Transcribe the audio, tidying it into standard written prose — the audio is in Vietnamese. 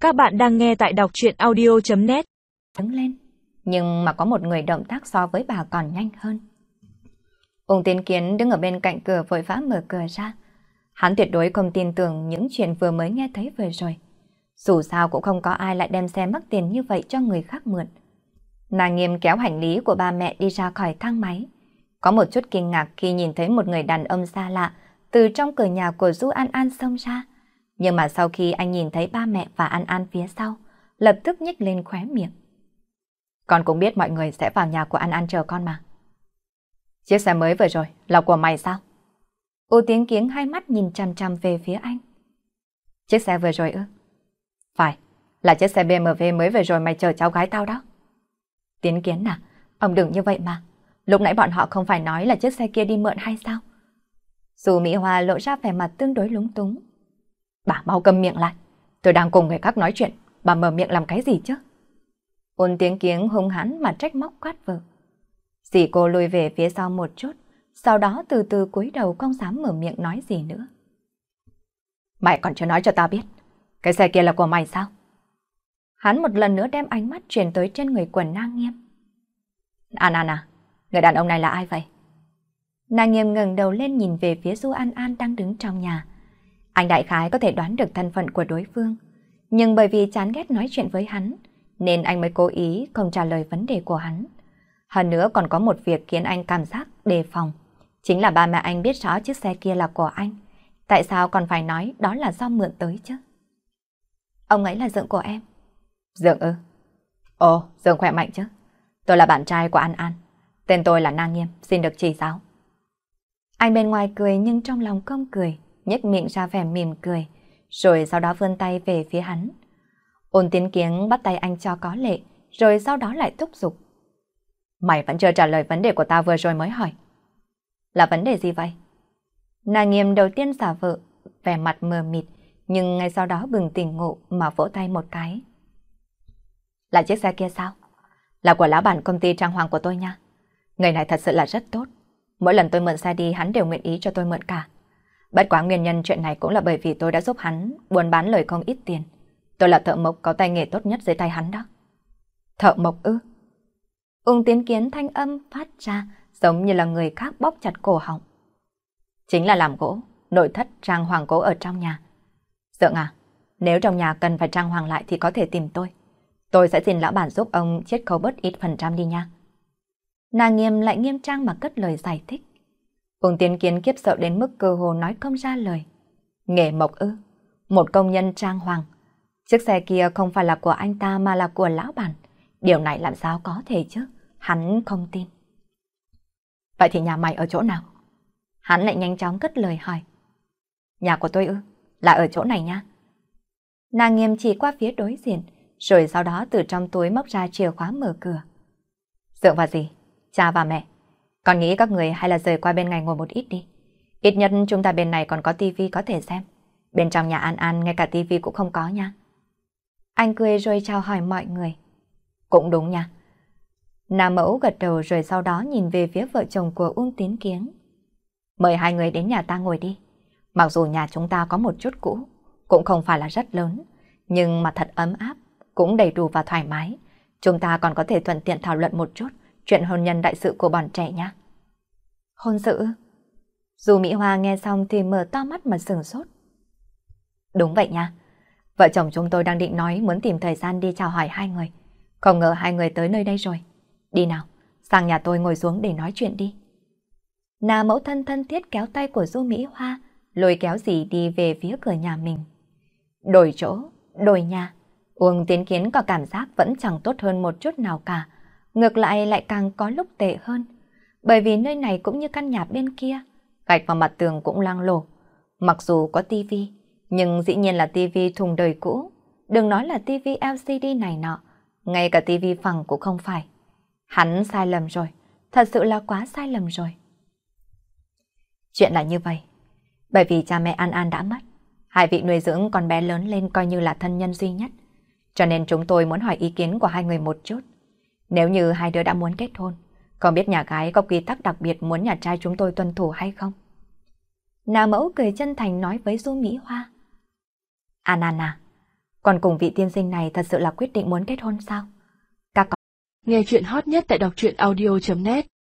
Các bạn đang nghe tại đọc truyện audio.net. Đứng lên, nhưng mà có một người động tác so với bà còn nhanh hơn. Ung Tiến Kiến đứng ở bên cạnh cửa vội vã mở cửa ra. Hắn tuyệt đối không tin tưởng những chuyện vừa mới nghe thấy vừa rồi. Dù sao cũng không có ai lại đem xe mắc tiền như vậy cho người khác mượn. Nàng Nghiêm kéo hành lý của ba mẹ đi ra khỏi thang máy. Có một chút kinh ngạc khi nhìn thấy một người đàn ông xa lạ từ trong cửa nhà của Du An An xông ra. Nhưng mà sau khi anh nhìn thấy ba mẹ và An An phía sau, lập tức nhếch lên khóe miệng. Con cũng biết mọi người sẽ vào nhà của An An chờ con mà. Chiếc xe mới vừa rồi là của mày sao? Ưu Tiến Kiến hai mắt nhìn chằm chằm về phía anh. Chiếc xe vừa rồi ư? Phải, là chiếc xe BMW mới vừa rồi mày chờ cháu gái tao đó. Tiến Kiến à, ông đừng như vậy mà. Lúc nãy bọn họ không phải nói là chiếc xe kia đi mượn hay sao? Dù Mỹ Hoa lộ ra vẻ mặt tương đối lúng túng. Bà mau câm miệng lại. Tôi đang cùng người khác nói chuyện. Bà mở miệng làm cái gì chứ? Ôn Tiến Kiến hung hãn mà trách móc quát vợ. Dì cô lùi về phía sau một chút. Sau đó từ từ cúi đầu không dám mở miệng nói gì nữa. Mày còn chưa nói cho tao biết. Cái xe kia là của mày sao? Hắn một lần nữa đem ánh mắt chuyển tới trên người của Nàng Nghiêm. An An à, người đàn ông này là ai vậy? Nàng Nghiêm ngẩng đầu lên nhìn về phía Du An An đang đứng trong nhà. Anh đại khái có thể đoán được thân phận của đối phương, nhưng bởi vì chán ghét nói chuyện với hắn, nên anh mới cố ý không trả lời vấn đề của hắn. Hơn nữa còn có một việc khiến anh cảm giác đề phòng, chính là ba mẹ anh biết rõ chiếc xe kia là của anh. Tại sao còn phải nói đó là do mượn tới chứ? Ông ấy là Dượng của em. Dượng ư? Ồ, Dượng khỏe mạnh chứ. Tôi là bạn trai của An An. Tên tôi là Nàng Nghiêm, xin được chỉ giáo. Anh bên ngoài cười nhưng trong lòng không cười, nhếch miệng ra vẻ mỉm cười, rồi sau đó vươn tay về phía hắn. Ôn Tiến Kiến bắt tay anh cho có lệ, rồi sau đó lại thúc giục. Mày vẫn chưa trả lời vấn đề của tao vừa rồi mới hỏi. Là vấn đề gì vậy? Nàng Nghiêm đầu tiên giả vờ, vẻ mặt mờ mịt, nhưng ngay sau đó bừng tỉnh ngộ mà vỗ tay một cái. Là chiếc xe kia sao? Là của lão bản công ty trang hoàng của tôi nha. Người này thật sự là rất tốt. Mỗi lần tôi mượn xe đi hắn đều nguyện ý cho tôi mượn cả. Bất quá nguyên nhân chuyện này cũng là bởi vì tôi đã giúp hắn buôn bán lời không ít tiền. Tôi là thợ mộc có tay nghề tốt nhất dưới tay hắn đó. Thợ mộc ư? Ung Tiến Kiến thanh âm phát ra giống như là người khác bóp chặt cổ họng. Chính là làm gỗ, nội thất trang hoàng gỗ ở trong nhà. Dượng à, nếu trong nhà cần phải trang hoàng lại thì có thể tìm tôi. Tôi sẽ xin lão bản giúp ông chiết khấu bớt ít phần trăm đi nha. Nàng Nghiêm lại nghiêm trang mà cất lời giải thích. Ung Tiến Kiến kiếp sợ đến mức cơ hồ nói không ra lời. Nghề mộc ư? Một công nhân trang hoàng. Chiếc xe kia không phải là của anh ta mà là của lão bản. Điều này làm sao có thể chứ? Hắn không tin. Vậy thì nhà mày ở chỗ nào? Hắn lại nhanh chóng cất lời hỏi. Nhà của tôi ư? Là ở chỗ này nha. Nàng Nghiêm chỉ qua phía đối diện, rồi sau đó từ trong túi móc ra chìa khóa mở cửa. Dựa vào gì? Cha và mẹ. Con nghĩ các người hay là rời qua bên này ngồi một ít đi. Ít nhất chúng ta bên này còn có tivi có thể xem. Bên trong nhà An An ngay cả tivi cũng không có nha. Anh cười rồi chào hỏi mọi người. Cũng đúng nha. Nam mẫu gật đầu rồi sau đó nhìn về phía vợ chồng của Ung Tiến Kiến. Mời hai người đến nhà ta ngồi đi. Mặc dù nhà chúng ta có một chút cũ, cũng không phải là rất lớn, nhưng mà thật ấm áp, cũng đầy đủ và thoải mái. Chúng ta còn có thể thuận tiện thảo luận một chút chuyện hôn nhân đại sự của bọn trẻ nhé. Hôn sự? Dù Mỹ Hoa nghe xong thì mở to mắt mà sửng sốt. Đúng vậy nha. Vợ chồng chúng tôi đang định nói muốn tìm thời gian đi chào hỏi hai người. Không ngờ hai người tới nơi đây rồi. Đi nào, sang nhà tôi ngồi xuống để nói chuyện đi. Nà mẫu thân thân thiết kéo tay của Du Mỹ Hoa, lôi kéo dì đi về phía cửa nhà mình. Đổi chỗ, đổi nhà. Uông Tiến Kiến có cảm giác vẫn chẳng tốt hơn một chút nào cả. Ngược lại càng có lúc tệ hơn. Bởi vì nơi này cũng như căn nhà bên kia, gạch vào mặt tường cũng loang lổ. Mặc dù có tivi, nhưng dĩ nhiên là tivi thùng đời cũ. Đừng nói là tivi LCD này nọ, ngay cả tivi phẳng cũng không phải. Hắn sai lầm rồi, thật sự là quá sai lầm rồi. Chuyện là như vậy, bởi vì cha mẹ An An đã mất, hai vị nuôi dưỡng con bé lớn lên coi như là thân nhân duy nhất. Cho nên chúng tôi muốn hỏi ý kiến của hai người một chút. Nếu như hai đứa đã muốn kết hôn, không biết nhà gái có quy tắc đặc biệt muốn nhà trai chúng tôi tuân thủ hay không? Nà mẫu cười chân thành nói với Du Mỹ Hoa. An An à, Còn cùng vị tiên sinh này thật sự là quyết định muốn kết hôn sao? Các Nghe chuyện hot nhất tại đọc truyện audio.net